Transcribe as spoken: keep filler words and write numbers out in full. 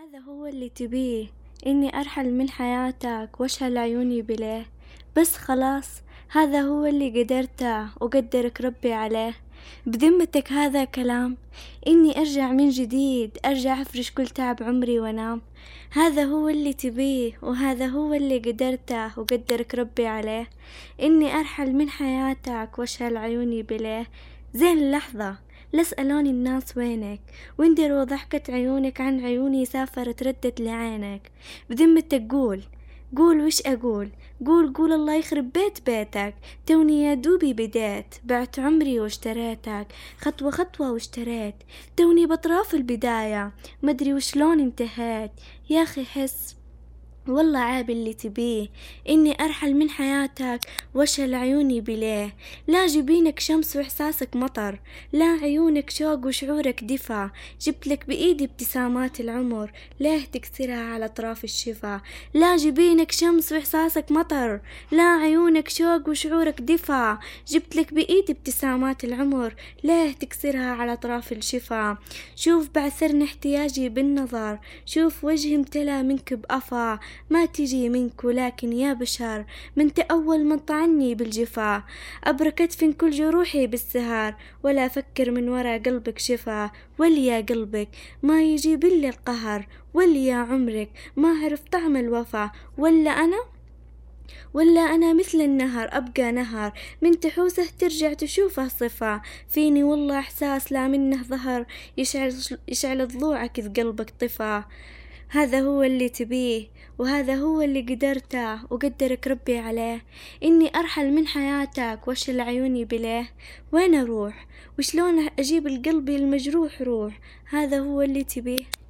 هذا هو اللي تبيه، إني أرحل من حياتك وأشهل عيوني بليه. بس خلاص، هذا هو اللي قدرته وقدرك ربي عليه. بذمتك هذا كلام، إني أرجع من جديد، أرجع أفرش كل تعب عمري وأنام. هذا هو اللي تبيه، وهذا هو اللي قدرته وقدرك ربي عليه. إني أرحل من حياتك وأشهل عيوني بليه. زين اللحظة لا اسألوني الناس وينك، واندروا ضحكة عيونك عن عيوني سافرت ردت لعينك. بذمتك قول قول وش أقول، قول قول الله يخرب بيت بيتك. توني يا دوبي بديت، بعت عمري واشتريتك، خطوة خطوة واشتريت. توني بطراف البداية، مدري وشلون انتهيت. يا أخي حس والله عيب اللي تبيه، إني أرحل من حياتك وأشهل عيوني بليه. لا جبينك شمس وإحساسك مطر، لا عيونك شوق وشعورك دفا. جبتلك بإيدي ابتسامات العمر، ليه تكسرها على أطراف الشفا. لا جبينك شمس وإحساسك مطر، لا عيونك شوق وشعورك دفا. جبتلك بإيدي ابتسامات العمر، ليه تكسرها على أطراف الشفا. شوف بعثرني احتياجي بالنظر، شوف وجهي امتلا منك بأفا. ما تجي منك ولكن يا بشر، منت أول من طعني بالجفا. أبركت في كل جروحي بالسهر، ولا أفكر من ورا قلبك شفا. ولي يا قلبك ما يجيب لي القهر، ولي يا عمرك ما عرف طعم الوفا. ولا أنا ولا أنا مثل النهر، أبقى نهر من تحوسه ترجع تشوفه صفا. فيني والله إحساس لا منه ظهر، يشعل, يشعل ضلوعك إذ قلبك طفا. هذا هو اللي تبيه، وهذا هو اللي قدرته وقدرك ربي عليه. إني أرحل من حياتك وأشل عيوني بليه. وين أروح وشلون أجيب القلب المجروح روح. هذا هو اللي تبيه.